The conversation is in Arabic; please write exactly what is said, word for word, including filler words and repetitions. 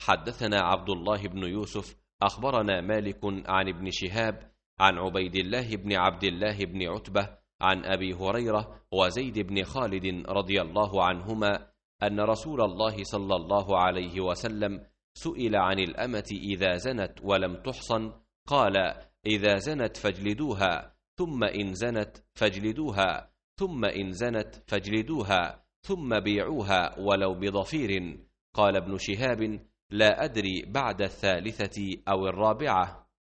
حدثنا عبد الله بن يوسف أخبرنا مالك عن ابن شهاب عن عبيد الله بن عبد الله بن عتبة عن أبي هريرة وزيد بن خالد رضي الله عنهما أن رسول الله صلى الله عليه وسلم سئل عن الأمة إذا زنت ولم تحصن، قال: إذا زنت فاجلدوها، ثم إن زنت فاجلدوها، ثم إن زنت فاجلدوها، ثم بيعوها ولو بضفير. قال ابن شهاب: لا أدري بعد الثالثة أو الرابعة.